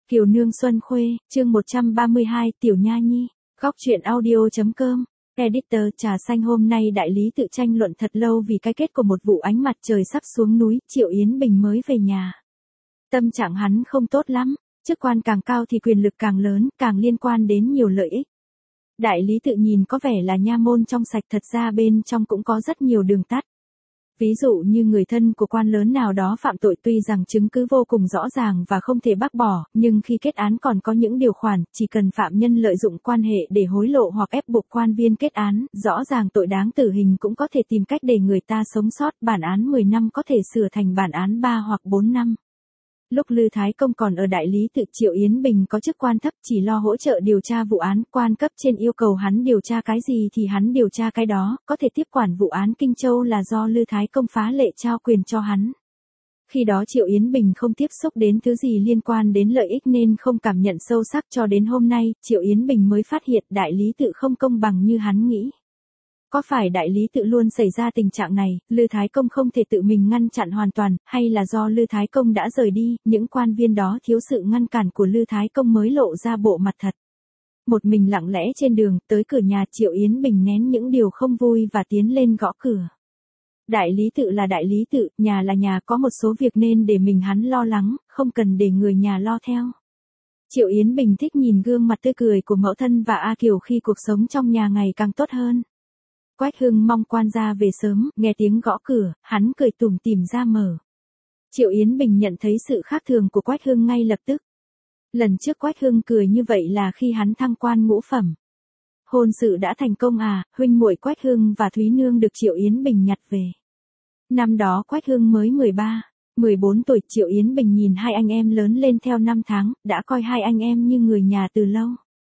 Kiều Nương Xuân Khuê, chương 132, Tiểu Nha Nhi, góc truyện audio.com, editor Trà Xanh. Hôm nay đại lý tự tranh luận thật lâu vì cái kết của một vụ ánh mặt trời sắp xuống núi. Triệu Yến Bình mới về nhà. Tâm trạng hắn không tốt lắm, chức quan càng cao thì quyền lực càng lớn, càng liên quan đến nhiều lợi ích. Đại lý tự nhìn có vẻ là nha môn trong sạch, thật ra bên trong cũng có rất nhiều đường tắt. Ví dụ như người thân của quan lớn nào đó phạm tội, tuy rằng chứng cứ vô cùng rõ ràng và không thể bác bỏ, nhưng khi kết án còn có những điều khoản, chỉ cần phạm nhân lợi dụng quan hệ để hối lộ hoặc ép buộc quan viên kết án, rõ ràng tội đáng tử hình cũng có thể tìm cách để người ta sống sót. Bản án 10 năm có thể sửa thành bản án 3 hoặc 4 năm. Lúc Lư Thái Công còn ở đại lý tự, Triệu Yến Bình có chức quan thấp, chỉ lo hỗ trợ điều tra vụ án. Quan cấp trên yêu cầu hắn điều tra cái gì thì hắn điều tra cái đó, có thể tiếp quản vụ án Kinh Châu là do Lư Thái Công phá lệ trao quyền cho hắn. Khi đó Triệu Yến Bình không tiếp xúc đến thứ gì liên quan đến lợi ích nên không cảm nhận sâu sắc, cho đến hôm nay, Triệu Yến Bình mới phát hiện đại lý tự không công bằng như hắn nghĩ. Có phải đại lý tự luôn xảy ra tình trạng này, Lư Thái Công không thể tự mình ngăn chặn hoàn toàn, hay là do Lư Thái Công đã rời đi, những quan viên đó thiếu sự ngăn cản của Lư Thái Công mới lộ ra bộ mặt thật. Một mình lặng lẽ trên đường, tới cửa nhà, Triệu Yến Bình nén những điều không vui và tiến lên gõ cửa. Đại lý tự là đại lý tự, nhà là nhà, có một số việc nên để mình hắn lo lắng, không cần để người nhà lo theo. Triệu Yến Bình thích nhìn gương mặt tươi cười của mẫu thân và A Kiều khi cuộc sống trong nhà ngày càng tốt hơn. Quách Hưng mong quan gia về sớm, nghe tiếng gõ cửa, hắn cười tủm tỉm ra mở. Triệu Yến Bình nhận thấy sự khác thường của Quách Hưng ngay lập tức. Lần trước Quách Hưng cười như vậy là khi hắn thăng quan ngũ phẩm. Hôn sự đã thành công à? Huynh muội Quách Hưng và Thúy Nương được Triệu Yến Bình nhặt về. Năm đó Quách Hưng mới 13, 14 tuổi, Triệu Yến Bình nhìn hai anh em lớn lên theo năm tháng, đã coi hai anh em như người nhà từ lâu.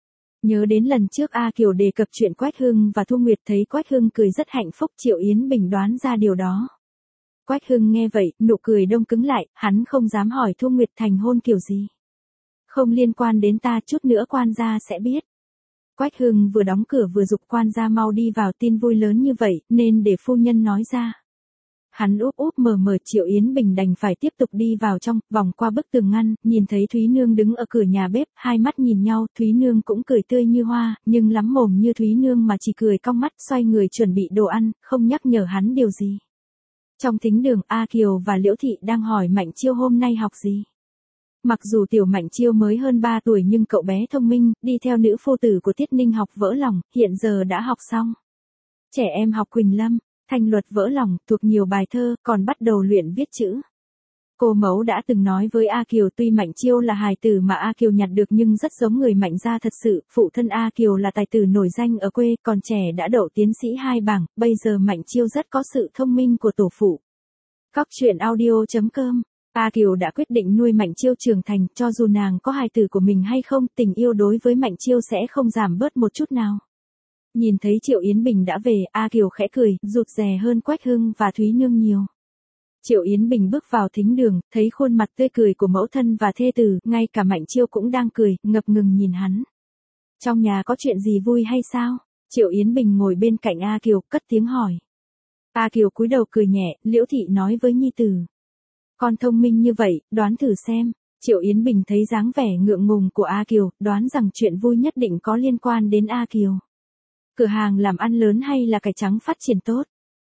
Nhớ đến lần trước A Kiều đề cập chuyện Quách Hưng và Thu Nguyệt, thấy Quách Hưng cười rất hạnh phúc, Triệu Yến Bình đoán ra điều đó. Quách Hưng nghe vậy, nụ cười đông cứng lại, hắn không dám hỏi Thu Nguyệt thành hôn kiểu gì. Không liên quan đến ta, chút nữa quan gia sẽ biết. Quách Hưng vừa đóng cửa vừa giục quan gia mau đi vào, tin vui lớn như vậy, nên để phu nhân nói ra. Hắn úp úp mở mở, Triệu Yến Bình đành phải tiếp tục đi vào trong, vòng qua bức tường ngăn, nhìn thấy Thúy Nương đứng ở cửa nhà bếp, hai mắt nhìn nhau, Thúy Nương cũng cười tươi như hoa, nhưng lắm mồm như Thúy Nương mà chỉ cười cong mắt, xoay người chuẩn bị đồ ăn, không nhắc nhở hắn điều gì. Trong thính đường, A Kiều và Liễu Thị đang hỏi Mạnh Chiêu hôm nay học gì. Mặc dù tiểu Mạnh Chiêu mới hơn 3 tuổi nhưng cậu bé thông minh, đi theo nữ phu tử của Tiết Ninh học vỡ lòng, hiện giờ đã học xong. Trẻ em học Quỳnh Lâm, Thanh luật vỡ lòng, thuộc nhiều bài thơ, còn bắt đầu luyện viết chữ. Cô mẫu đã từng nói với A Kiều, tuy Mạnh Chiêu là hài tử mà A Kiều nhặt được nhưng rất giống người Mạnh gia thật sự. Phụ thân A Kiều là tài tử nổi danh ở quê, còn trẻ đã đậu tiến sĩ 2 bảng, bây giờ Mạnh Chiêu rất có sự thông minh của tổ phụ. Góc truyện audio.com, A Kiều đã quyết định nuôi Mạnh Chiêu trưởng thành, cho dù nàng có hài tử của mình hay không, tình yêu đối với Mạnh Chiêu sẽ không giảm bớt một chút nào. Nhìn thấy Triệu Yến Bình đã về, A Kiều khẽ cười, rụt rè hơn Quách Hưng và Thúy Nương nhiều. Triệu Yến Bình bước vào thính đường, thấy khuôn mặt tươi cười của mẫu thân và thê tử, ngay cả Mạnh Chiêu cũng đang cười, ngập ngừng nhìn hắn. Trong nhà có chuyện gì vui hay sao? Triệu Yến Bình ngồi bên cạnh A Kiều, cất tiếng hỏi. A Kiều cúi đầu cười nhẹ, Liễu Thị nói với nhi tử. Con thông minh như vậy, đoán thử xem. Triệu Yến Bình thấy dáng vẻ ngượng ngùng của A Kiều, đoán rằng chuyện vui nhất định có liên quan đến A Kiều. Cửa hàng làm ăn lớn hay là cải trắng phát triển tốt?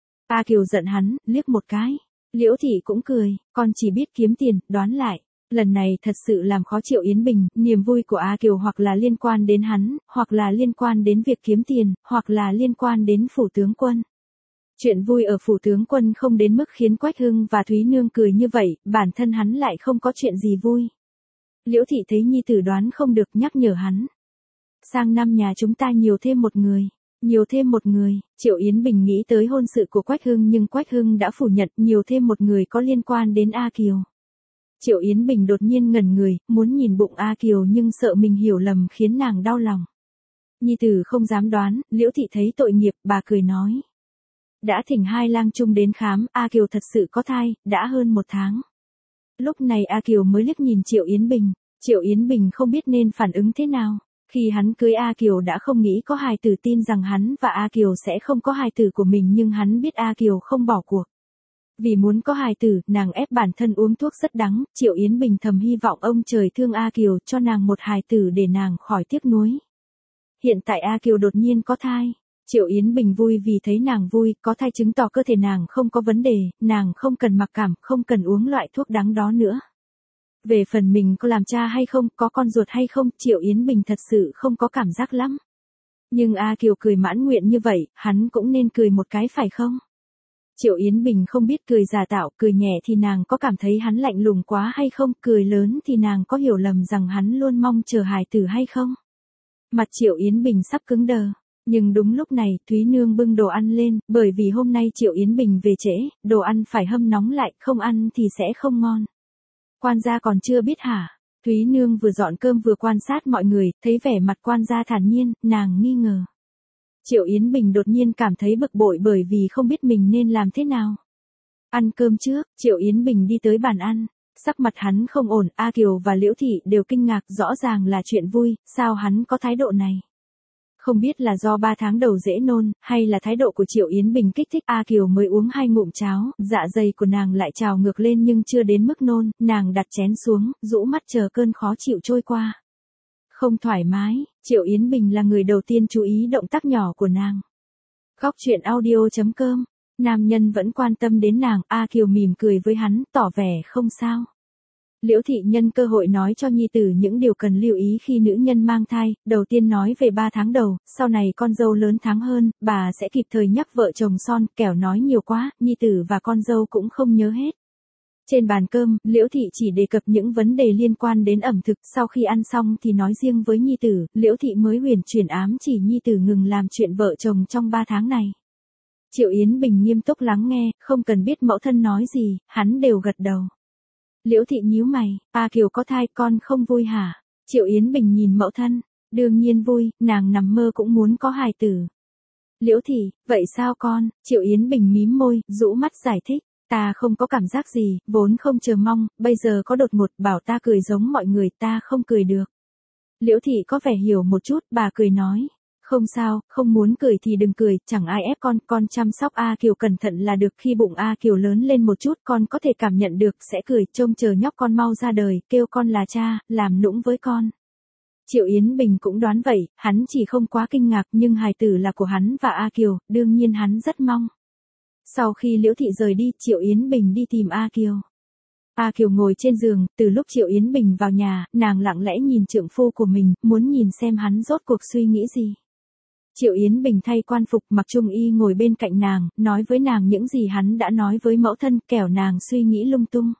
A Kiều giận hắn, liếc một cái. Liễu Thị cũng cười, con chỉ biết kiếm tiền, đoán lại. Lần này thật sự làm khó Triệu Yến Bình, niềm vui của A Kiều hoặc là liên quan đến hắn, hoặc là liên quan đến việc kiếm tiền, hoặc là liên quan đến phủ tướng quân. Chuyện vui ở phủ tướng quân không đến mức khiến Quách Hưng và Thúy Nương cười như vậy, bản thân hắn lại không có chuyện gì vui. Liễu Thị thấy nhi tử đoán không được, nhắc nhở hắn. Sang năm nhà chúng ta nhiều thêm một người. Nhiều thêm một người, Triệu Yến Bình nghĩ tới hôn sự của Quách Hưng nhưng Quách Hưng đã phủ nhận nhiều thêm một người có liên quan đến A Kiều. Triệu Yến Bình đột nhiên ngẩn người, muốn nhìn bụng A Kiều nhưng sợ mình hiểu lầm khiến nàng đau lòng. Nhi tử không dám đoán, Liễu Thị thấy tội nghiệp, bà cười nói. Đã thỉnh hai lang trung đến khám, A Kiều thật sự có thai, đã hơn 1 tháng. Lúc này A Kiều mới liếc nhìn Triệu Yến Bình, Triệu Yến Bình không biết nên phản ứng thế nào. Khi hắn cưới A Kiều đã không nghĩ có hài tử, tin rằng hắn và A Kiều sẽ không có hài tử của mình, nhưng hắn biết A Kiều không bỏ cuộc. Vì muốn có hài tử, nàng ép bản thân uống thuốc rất đắng, Triệu Yến Bình thầm hy vọng ông trời thương A Kiều cho nàng một hài tử để nàng khỏi tiếc nuối. Hiện tại A Kiều đột nhiên có thai. Triệu Yến Bình vui vì thấy nàng vui, có thai chứng tỏ cơ thể nàng không có vấn đề, nàng không cần mặc cảm, không cần uống loại thuốc đắng đó nữa. Về phần mình có làm cha hay không, có con ruột hay không, Triệu Yến Bình thật sự không có cảm giác lắm. Nhưng A Kiều cười mãn nguyện như vậy, hắn cũng nên cười một cái phải không? Triệu Yến Bình không biết cười giả tạo, cười nhẹ thì nàng có cảm thấy hắn lạnh lùng quá hay không, cười lớn thì nàng có hiểu lầm rằng hắn luôn mong chờ hài tử hay không? Mặt Triệu Yến Bình sắp cứng đờ. Nhưng đúng lúc này, Thúy Nương bưng đồ ăn lên, bởi vì hôm nay Triệu Yến Bình về trễ, đồ ăn phải hâm nóng lại, không ăn thì sẽ không ngon. Quan gia còn chưa biết hả? Thúy Nương vừa dọn cơm vừa quan sát mọi người, thấy vẻ mặt quan gia thản nhiên, nàng nghi ngờ. Triệu Yến Bình đột nhiên cảm thấy bực bội bởi vì không biết mình nên làm thế nào. Ăn cơm trước, Triệu Yến Bình đi tới bàn ăn. Sắc mặt hắn không ổn, A Kiều và Liễu Thị đều kinh ngạc, rõ ràng là chuyện vui, sao hắn có thái độ này? Không biết là do 3 tháng đầu dễ nôn, hay là thái độ của Triệu Yến Bình kích thích A Kiều mới uống 2 ngụm cháo, dạ dày của nàng lại trào ngược lên nhưng chưa đến mức nôn, nàng đặt chén xuống, rũ mắt chờ cơn khó chịu trôi qua. Không thoải mái, Triệu Yến Bình là người đầu tiên chú ý động tác nhỏ của nàng. Góc truyện audio.com, nam nhân vẫn quan tâm đến nàng, A Kiều mỉm cười với hắn, tỏ vẻ không sao. Liễu Thị nhân cơ hội nói cho nhi tử những điều cần lưu ý khi nữ nhân mang thai, đầu tiên nói về 3 tháng đầu, sau này con dâu lớn tháng hơn, bà sẽ kịp thời nhắc vợ chồng son, kẻo nói nhiều quá, nhi tử và con dâu cũng không nhớ hết. Trên bàn cơm, Liễu Thị chỉ đề cập những vấn đề liên quan đến ẩm thực, sau khi ăn xong thì nói riêng với nhi tử, Liễu Thị mới huyền chuyển ám chỉ nhi tử ngừng làm chuyện vợ chồng trong 3 tháng này. Triệu Yến Bình nghiêm túc lắng nghe, không cần biết mẫu thân nói gì, hắn đều gật đầu. Liễu Thị nhíu mày, A Kiều có thai con không vui hả? Triệu Yến Bình nhìn mẫu thân, đương nhiên vui, nàng nằm mơ cũng muốn có hài tử. Liễu Thị, vậy sao con? Triệu Yến Bình mím môi, rũ mắt giải thích, ta không có cảm giác gì, vốn không chờ mong, bây giờ có đột ngột bảo ta cười giống mọi người, ta không cười được. Liễu Thị có vẻ hiểu một chút, bà cười nói. Không sao, không muốn cười thì đừng cười, chẳng ai ép con chăm sóc A Kiều cẩn thận là được, khi bụng A Kiều lớn lên một chút con có thể cảm nhận được, sẽ cười, trông chờ nhóc con mau ra đời, kêu con là cha, làm nũng với con. Triệu Yến Bình cũng đoán vậy, hắn chỉ không quá kinh ngạc nhưng hài tử là của hắn và A Kiều, đương nhiên hắn rất mong. Sau khi Liễu Thị rời đi, Triệu Yến Bình đi tìm A Kiều. A Kiều ngồi trên giường, từ lúc Triệu Yến Bình vào nhà, nàng lặng lẽ nhìn trượng phu của mình, muốn nhìn xem hắn rốt cuộc suy nghĩ gì. Triệu Yến Bình thay quan phục, mặc trung y ngồi bên cạnh nàng, nói với nàng những gì hắn đã nói với mẫu thân, kẻo nàng suy nghĩ lung tung.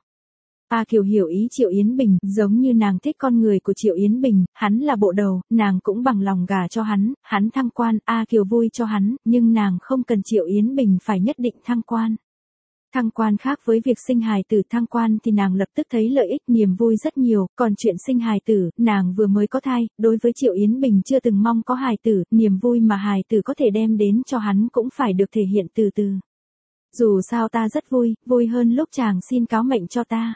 A Kiều hiểu ý Triệu Yến Bình, giống như nàng thích con người của Triệu Yến Bình, hắn là bộ đầu, nàng cũng bằng lòng gả cho hắn thăng quan, A Kiều vui cho hắn, nhưng nàng không cần Triệu Yến Bình phải nhất định thăng quan. Thăng quan khác với việc sinh hài tử, thăng quan thì nàng lập tức thấy lợi ích, niềm vui rất nhiều, còn chuyện sinh hài tử, nàng vừa mới có thai, đối với Triệu Yến Bình chưa từng mong có hài tử, niềm vui mà hài tử có thể đem đến cho hắn cũng phải được thể hiện từ từ. Dù sao ta rất vui, vui hơn lúc chàng xin cáo mệnh cho ta.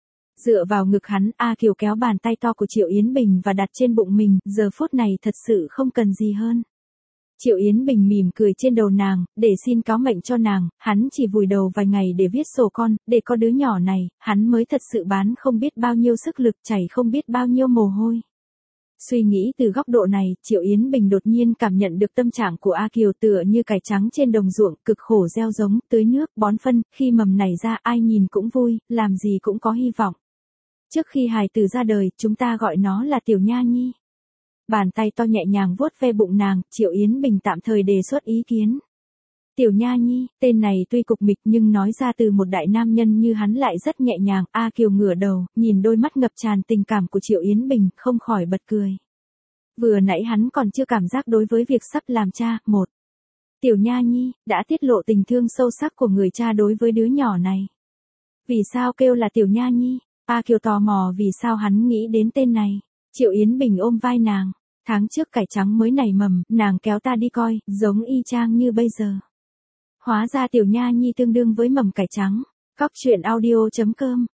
Dựa vào ngực hắn, A Kiều kéo bàn tay to của Triệu Yến Bình và đặt trên bụng mình, giờ phút này thật sự không cần gì hơn. Triệu Yến Bình mỉm cười trên đầu nàng, để xin cáo mệnh cho nàng, hắn chỉ vùi đầu vài ngày để viết sổ con, để có đứa nhỏ này, hắn mới thật sự bán không biết bao nhiêu sức lực, chảy không biết bao nhiêu mồ hôi. Suy nghĩ từ góc độ này, Triệu Yến Bình đột nhiên cảm nhận được tâm trạng của A Kiều tựa như cải trắng trên đồng ruộng, cực khổ gieo giống, tưới nước, bón phân, khi mầm nảy ra ai nhìn cũng vui, làm gì cũng có hy vọng. Trước khi hài tử ra đời, chúng ta gọi nó là Tiểu Nha Nhi. Bàn tay to nhẹ nhàng vuốt ve bụng nàng, Triệu Yến Bình tạm thời đề xuất ý kiến. Tiểu Nha Nhi, tên này tuy cục mịch nhưng nói ra từ một đại nam nhân như hắn lại rất nhẹ nhàng. A Kiều ngửa đầu, nhìn đôi mắt ngập tràn tình cảm của Triệu Yến Bình, không khỏi bật cười. Vừa nãy hắn còn chưa cảm giác đối với việc sắp làm cha, một. Tiểu Nha Nhi, đã tiết lộ tình thương sâu sắc của người cha đối với đứa nhỏ này. Vì sao kêu là Tiểu Nha Nhi? A Kiều tò mò vì sao hắn nghĩ đến tên này. Triệu Yến Bình ôm vai nàng. Tháng trước cải trắng mới nảy mầm, nàng kéo ta đi coi, giống y chang như bây giờ. Hóa ra Tiểu Nha Nhi tương đương với mầm cải trắng. Góc truyện audio.com.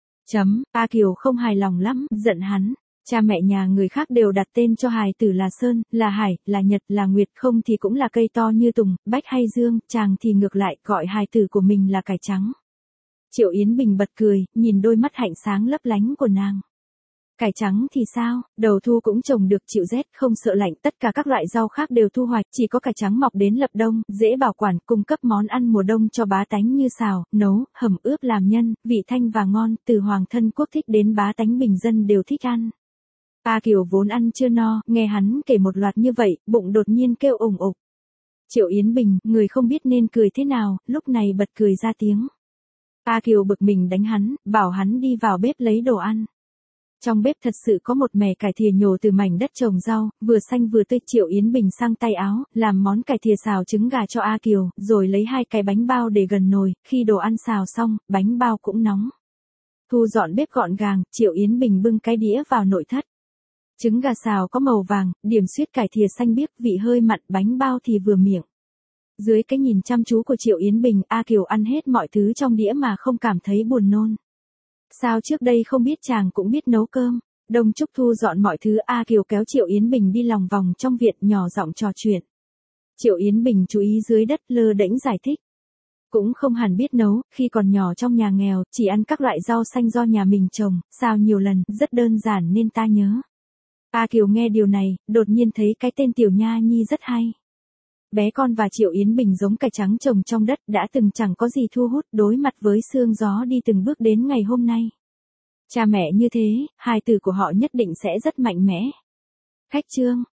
A Kiều không hài lòng lắm, giận hắn. Cha mẹ nhà người khác đều đặt tên cho hài tử là Sơn, là Hải, là Nhật, là Nguyệt, không thì cũng là cây to như tùng, bách hay dương, chàng thì ngược lại gọi hài tử của mình là cải trắng. Triệu Yến Bình bật cười, nhìn đôi mắt hạnh sáng lấp lánh của nàng. Cải trắng thì sao, đầu thu cũng trồng được, chịu rét không sợ lạnh, tất cả các loại rau khác đều thu hoạch, chỉ có cải trắng mọc đến lập đông, dễ bảo quản, cung cấp món ăn mùa đông cho bá tánh như xào, nấu, hầm ướp làm nhân, vị thanh và ngon, từ hoàng thân quốc thích đến bá tánh bình dân đều thích ăn. A Kiều vốn ăn chưa no, nghe hắn kể một loạt như vậy, bụng đột nhiên kêu ủng ục. Triệu Yến Bình, người không biết nên cười thế nào, lúc này bật cười ra tiếng. A Kiều bực mình đánh hắn, bảo hắn đi vào bếp lấy đồ ăn. Trong bếp thật sự có một mẻ cải thìa nhổ từ mảnh đất trồng rau, vừa xanh vừa tươi. Triệu Yến Bình sang tay áo, làm món cải thìa xào trứng gà cho A Kiều, rồi lấy 2 cái bánh bao để gần nồi, khi đồ ăn xào xong, bánh bao cũng nóng. Thu dọn bếp gọn gàng, Triệu Yến Bình bưng cái đĩa vào nội thất. Trứng gà xào có màu vàng, điểm xuyết cải thìa xanh biếc, vị hơi mặn, bánh bao thì vừa miệng. Dưới cái nhìn chăm chú của Triệu Yến Bình, A Kiều ăn hết mọi thứ trong đĩa mà không cảm thấy buồn nôn. Sao trước đây không biết chàng cũng biết nấu cơm? Đông Trúc thu dọn mọi thứ, A Kiều kéo Triệu Yến Bình đi lòng vòng trong viện, nhỏ giọng trò chuyện. Triệu Yến Bình chú ý dưới đất, lơ đễnh giải thích. Cũng không hẳn biết nấu, khi còn nhỏ trong nhà nghèo, chỉ ăn các loại rau xanh do nhà mình trồng, xào nhiều lần, rất đơn giản nên ta nhớ. A Kiều nghe điều này, đột nhiên thấy cái tên Tiểu Nha Nhi rất hay. Bé con và Triệu Yến Bình giống cải trắng trồng trong đất, đã từng chẳng có gì thu hút, đối mặt với sương gió đi từng bước đến ngày hôm nay. Cha mẹ như thế, hài tử của họ nhất định sẽ rất mạnh mẽ. Khách trương.